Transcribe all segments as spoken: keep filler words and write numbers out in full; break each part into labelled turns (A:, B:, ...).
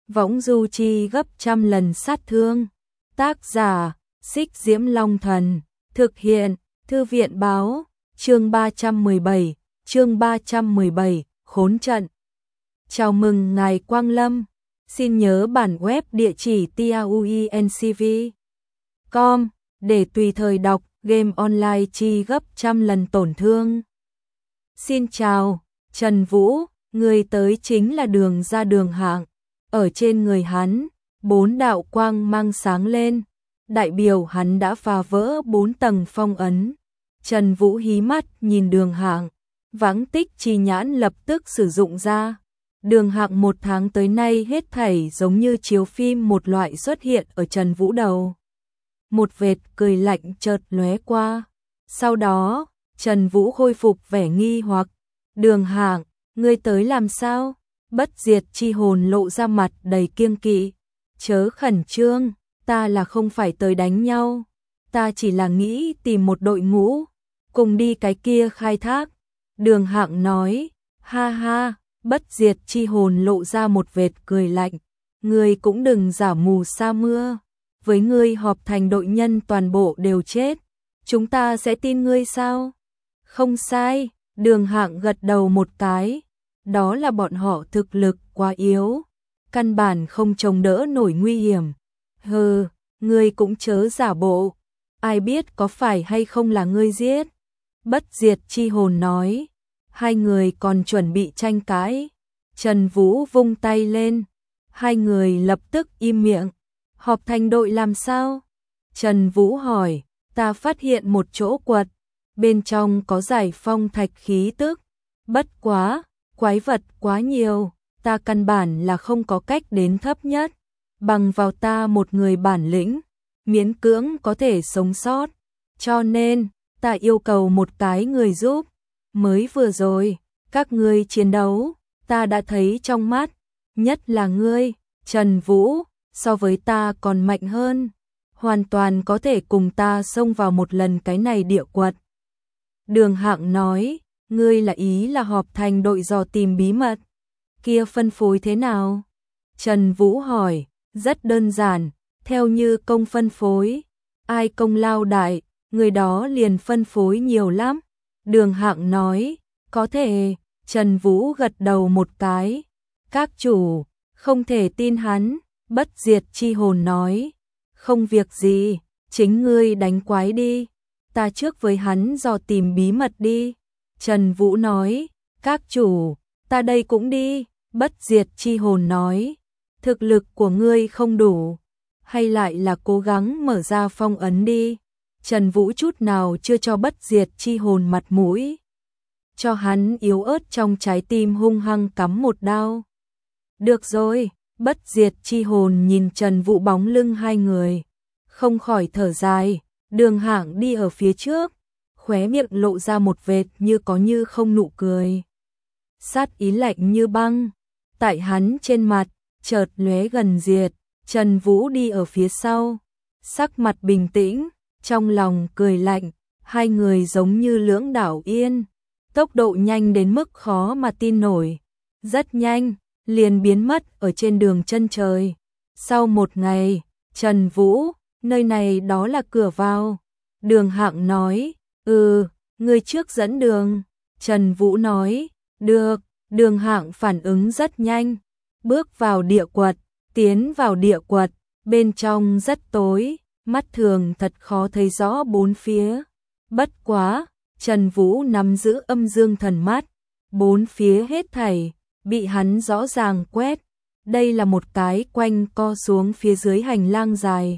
A: võng du chi gấp trăm lần sát thương. Tác giả, Xích Diễm Long Thần, thực hiện, Thư viện báo, chương ba trăm mười bảy, chương ba trăm mười bảy, khốn trận. Chào mừng ngài Quang Lâm, xin nhớ bản web địa chỉ tauencv chấm com để tùy thời đọc game online chi gấp trăm lần tổn thương. Xin chào, Trần Vũ, người tới chính là Đường Ra Đường Hạng. Ở trên người hắn, bốn đạo quang mang sáng lên, đại biểu hắn đã phá vỡ bốn tầng phong ấn. Trần Vũ hí mắt nhìn Đường Hạng, vãng tích chi nhãn lập tức sử dụng ra. Đường Hạng một tháng tới nay hết thảy giống như chiếu phim một loại xuất hiện ở Trần Vũ đầu. Một vệt cười lạnh chợt lóe qua. Sau đó, Trần Vũ khôi phục vẻ nghi hoặc. Đường Hạng, ngươi tới làm sao? Bất diệt chi hồn lộ ra mặt đầy kiêng kỵ. Chớ khẩn trương, ta là không phải tới đánh nhau. Ta chỉ là nghĩ tìm một đội ngũ, cùng đi cái kia khai thác. Đường Hạng nói, ha ha, bất diệt chi hồn lộ ra một vệt cười lạnh. Ngươi cũng đừng giả mù sa mưa. Với ngươi họp thành đội nhân toàn bộ đều chết. Chúng ta sẽ tin ngươi sao? Không sai, Đường Hạng gật đầu một cái. Đó là bọn họ thực lực quá yếu, căn bản không chống đỡ nổi nguy hiểm. Hừ, ngươi cũng chớ giả bộ, ai biết có phải hay không là ngươi giết. Bất diệt chi hồn nói. Hai người còn chuẩn bị tranh cãi, Trần Vũ vung tay lên, hai người lập tức im miệng. Họp thành đội làm sao? Trần Vũ hỏi. Ta phát hiện một chỗ quật, bên trong có giải phong thạch khí tức. Bất quá, quái vật quá nhiều, ta căn bản là không có cách đến thấp nhất. Bằng vào ta một người bản lĩnh, miễn cưỡng có thể sống sót. Cho nên, ta yêu cầu một cái người giúp. Mới vừa rồi, các ngươi chiến đấu, ta đã thấy trong mắt, nhất là ngươi, Trần Vũ, so với ta còn mạnh hơn. Hoàn toàn có thể cùng ta xông vào một lần cái này địa quật. Đường Hạng nói, ngươi là ý là họp thành đội dò tìm bí mật. Kia phân phối thế nào? Trần Vũ hỏi, rất đơn giản, theo như công phân phối. Ai công lao đại, người đó liền phân phối nhiều lắm. Đường Hạng nói, có thể. Trần Vũ gật đầu một cái. Các chủ, không thể tin hắn. Bất diệt chi hồn nói, không việc gì, chính ngươi đánh quái đi, ta trước với hắn dò tìm bí mật đi. Trần Vũ nói, các chủ, ta đây cũng đi. Bất diệt chi hồn nói, thực lực của ngươi không đủ, hay lại là cố gắng mở ra phong ấn đi. Trần Vũ chút nào chưa cho bất diệt chi hồn mặt mũi, cho hắn yếu ớt trong trái tim hung hăng cắm một đao. Được rồi. Bất diệt chi hồn nhìn Trần Vũ bóng lưng hai người, không khỏi thở dài. Đường Hạng đi ở phía trước, khóe miệng lộ ra một vệt như có như không nụ cười. Sát ý lạnh như băng, tại hắn trên mặt, chợt lóe gần diệt. Trần Vũ đi ở phía sau, sắc mặt bình tĩnh, trong lòng cười lạnh. Hai người giống như lưỡng đảo yên, tốc độ nhanh đến mức khó mà tin nổi. Rất nhanh, liền biến mất ở trên đường chân trời. Sau một ngày, Trần Vũ, nơi này đó là cửa vào. Đường Hạng nói, ừ, người trước dẫn đường. Trần Vũ nói, được. Đường Hạng phản ứng rất nhanh, bước vào địa quật, tiến vào địa quật, bên trong rất tối, mắt thường thật khó thấy rõ bốn phía. Bất quá, Trần Vũ nắm giữ âm dương thần mắt, bốn phía hết thảy bị hắn rõ ràng quét. Đây là một cái quanh co xuống phía dưới hành lang dài.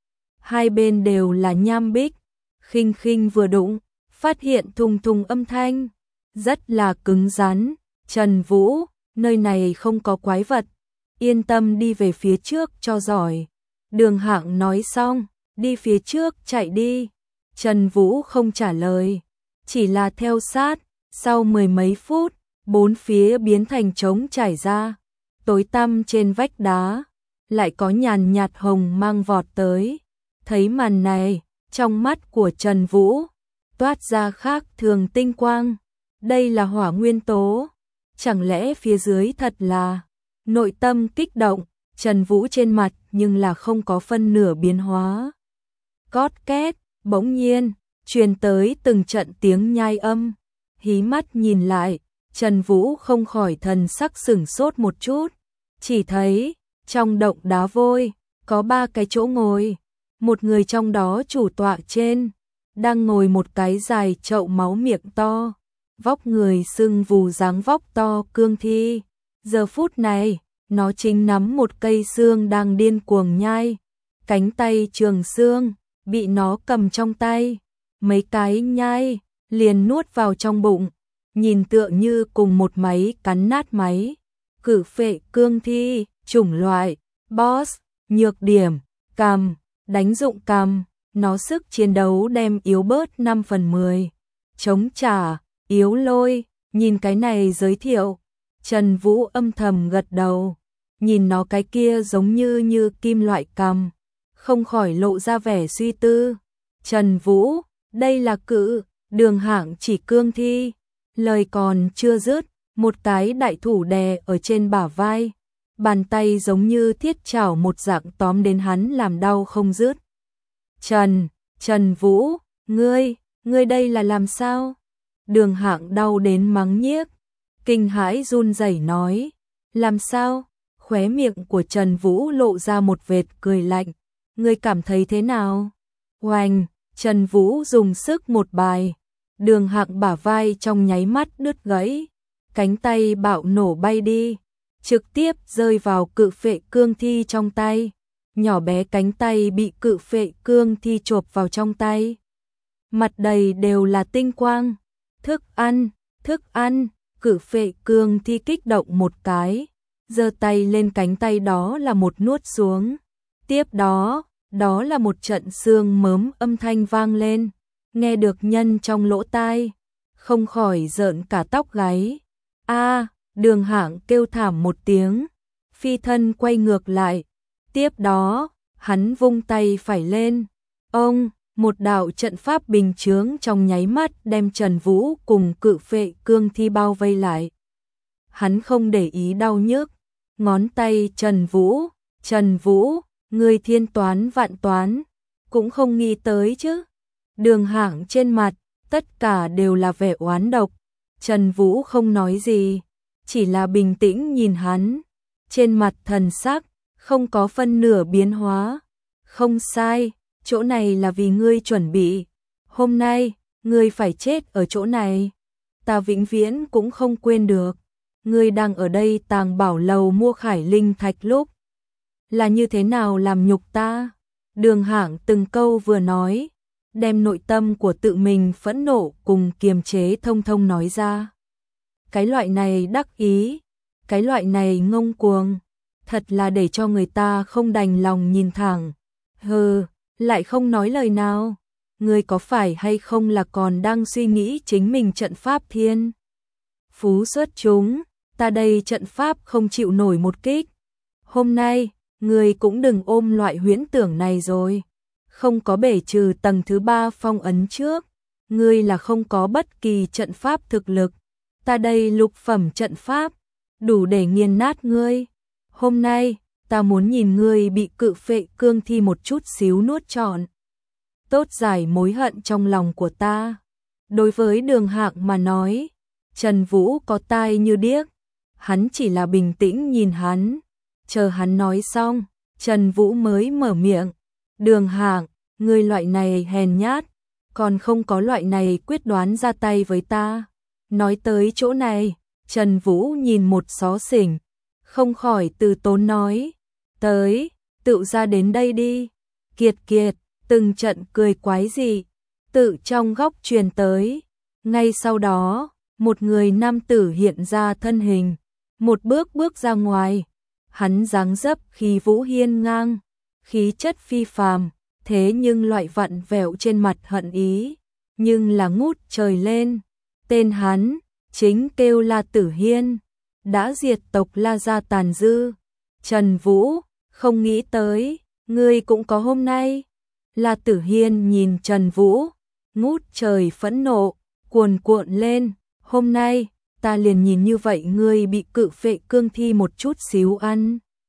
A: Hai bên đều là nham bích, khinh khinh vừa đụng, phát hiện thùng thùng âm thanh, rất là cứng rắn. Trần Vũ, nơi này không có quái vật, yên tâm đi về phía trước cho giỏi. Đường Hạng nói xong, đi phía trước chạy đi. Trần Vũ không trả lời, chỉ là theo sát. Sau mười mấy phút, bốn phía biến thành trống trải ra, tối tăm trên vách đá, lại có nhàn nhạt hồng mang vọt tới. Thấy màn này, trong mắt của Trần Vũ toát ra khác thường tinh quang. Đây là hỏa nguyên tố, chẳng lẽ phía dưới thật là? Nội tâm kích động, Trần Vũ trên mặt nhưng là không có phân nửa biến hóa. Cót két, bỗng nhiên, truyền tới từng trận tiếng nhai âm. Hí mắt nhìn lại, Trần Vũ không khỏi thần sắc sửng sốt một chút. Chỉ thấy, trong động đá vôi, có ba cái chỗ ngồi. Một người trong đó chủ tọa trên, đang ngồi một cái dài chậu máu miệng to. Vóc người sưng vù dáng vóc to cương thi. Giờ phút này, nó chính nắm một cây xương đang điên cuồng nhai. Cánh tay trường xương, bị nó cầm trong tay. Mấy cái nhai, liền nuốt vào trong bụng. Nhìn tựa như cùng một máy cắn nát máy. Cử phệ cương thi, chủng loại, boss, nhược điểm, cằm, đánh dụng cằm. Nó sức chiến đấu đem yếu bớt năm phần mười. Chống trả, yếu lôi, nhìn cái này giới thiệu. Trần Vũ âm thầm gật đầu. Nhìn nó cái kia giống như như kim loại cằm. Không khỏi lộ ra vẻ suy tư. Trần Vũ, đây là cự, đường hạng chỉ cương thi. Lời còn chưa dứt, một cái đại thủ đè ở trên bả vai. Bàn tay giống như thiết chảo một dạng tóm đến hắn làm đau không dứt. Trần, Trần Vũ, ngươi, ngươi đây là làm sao? Đường hạng đau đến mắng nhiếc. Kinh hãi run rẩy nói. Làm sao? Khóe miệng của Trần Vũ lộ ra một vệt cười lạnh. Ngươi cảm thấy thế nào? Oanh, Trần Vũ dùng sức một bài. Đường hạng bả vai trong nháy mắt đứt gãy. Cánh tay bạo nổ bay đi. Trực tiếp rơi vào cự phệ cương thi trong tay. Nhỏ bé cánh tay bị cự phệ cương thi chộp vào trong tay. Mặt đầy đều là tinh quang. Thức ăn, thức ăn, cự phệ cương thi kích động một cái. Giơ tay lên cánh tay đó là một nuốt xuống. Tiếp đó, đó là một trận xương mớm âm thanh vang lên. Nghe được nhân trong lỗ tai. Không khỏi rợn cả tóc gáy. A, đường hạng kêu thảm một tiếng. Phi thân quay ngược lại. Tiếp đó, hắn vung tay phải lên. Ông, một đạo trận pháp bình chướng trong nháy mắt đem Trần Vũ cùng cự phệ cương thi bao vây lại. Hắn không để ý đau nhức. Ngón tay Trần Vũ, Trần Vũ, người thiên toán vạn toán, cũng không nghĩ tới chứ. Đường hạng trên mặt, tất cả đều là vẻ oán độc. Trần Vũ không nói gì, chỉ là bình tĩnh nhìn hắn. Trên mặt thần sắc, không có phân nửa biến hóa. Không sai, chỗ này là vì ngươi chuẩn bị. Hôm nay, ngươi phải chết ở chỗ này. Ta vĩnh viễn cũng không quên được. Ngươi đang ở đây tàng bảo lầu mua khải linh thạch lúc. Là như thế nào làm nhục ta? Đường hạng từng câu vừa nói. Đem nội tâm của tự mình phẫn nộ cùng kiềm chế thông thông nói ra. Cái loại này đắc ý. Cái loại này ngông cuồng. Thật là để cho người ta không đành lòng nhìn thẳng. Hừ, lại không nói lời nào. Ngươi có phải hay không là còn đang suy nghĩ chính mình trận pháp thiên phú xuất chúng, ta đây trận pháp không chịu nổi một kích. Hôm nay, ngươi cũng đừng ôm loại huyễn tưởng này rồi. Không có bể trừ tầng thứ ba phong ấn trước, ngươi là không có bất kỳ trận pháp thực lực. Ta đây lục phẩm trận pháp, đủ để nghiền nát ngươi. Hôm nay, ta muốn nhìn ngươi bị cự phệ cương thi một chút xíu nuốt trọn. Tốt giải mối hận trong lòng của ta. Đối với đường hạng mà nói, Trần Vũ có tai như điếc. Hắn chỉ là bình tĩnh nhìn hắn. Chờ hắn nói xong, Trần Vũ mới mở miệng. Đường hạng, ngươi loại này hèn nhát, còn không có loại này quyết đoán ra tay với ta. Nói tới chỗ này, Trần Vũ nhìn một xó xỉnh, không khỏi từ tốn nói. Tới, tự ra đến đây đi. Kiệt kiệt, từng trận cười quái dị, tự trong góc truyền tới. Ngay sau đó, một người nam tử hiện ra thân hình, một bước bước ra ngoài. Hắn dáng dấp khí vũ hiên ngang, khí chất phi phàm, thế nhưng loại vặn vẹo trên mặt hận ý, nhưng là ngút trời lên. Tên hắn, chính kêu La Tử Hiên, đã diệt tộc La gia tàn dư. Trần Vũ, không nghĩ tới, ngươi cũng có hôm nay. La Tử Hiên nhìn Trần Vũ, ngút trời phẫn nộ, cuồn cuộn lên. Hôm nay, ta liền nhìn như vậy ngươi bị cự phệ cương thi một chút xíu ăn.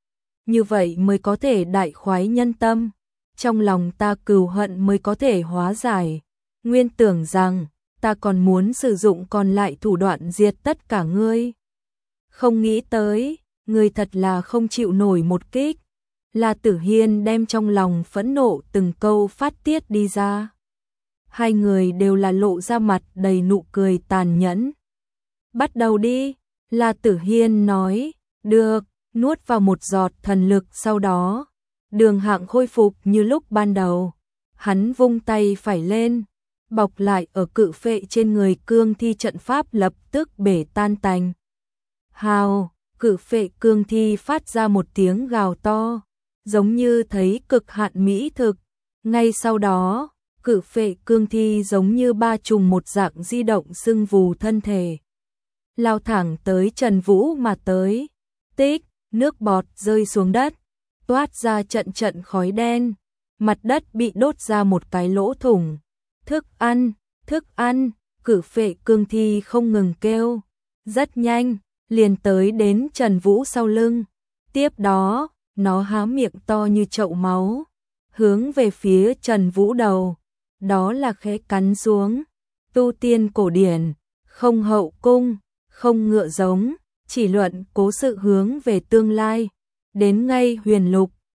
A: như vậy mới có thể đại khoái nhân tâm, trong lòng ta cừu hận mới có thể hóa giải. Nguyên tưởng rằng ta còn muốn sử dụng còn lại thủ đoạn diệt tất cả ngươi. Không nghĩ tới, ngươi thật là không chịu nổi một kích. La Tử Hiên đem trong lòng phẫn nộ từng câu phát tiết đi ra. Hai người đều là lộ ra mặt đầy nụ cười tàn nhẫn. Bắt đầu đi, La Tử Hiên nói, được, nuốt vào một giọt thần lực sau đó. Đường Hạng khôi phục như lúc ban đầu. Hắn vung tay phải lên, bọc lại ở cự phệ trên người cương thi trận pháp lập tức bể tan tành. Hào, cự phệ cương thi phát ra một tiếng gào to, giống như thấy cực hạn mỹ thực. Ngay sau đó, cự phệ cương thi giống như ba trùng một dạng di động sưng vù thân thể. Lao thẳng tới Trần Vũ mà tới. Tích, nước bọt rơi xuống đất, toát ra trận trận khói đen. Mặt đất bị đốt ra một cái lỗ thủng. Thức ăn, thức ăn, cự phệ cương thi không ngừng kêu. Rất nhanh, liền tới đến Trần Vũ sau lưng. Tiếp đó, nó há miệng to như chậu máu, hướng về phía Trần Vũ đầu. Đó là khẽ cắn xuống. Tu tiên cổ điển, không hậu cung, không ngựa giống, chỉ luận cố sự hướng về tương lai. Đến ngay huyền lục,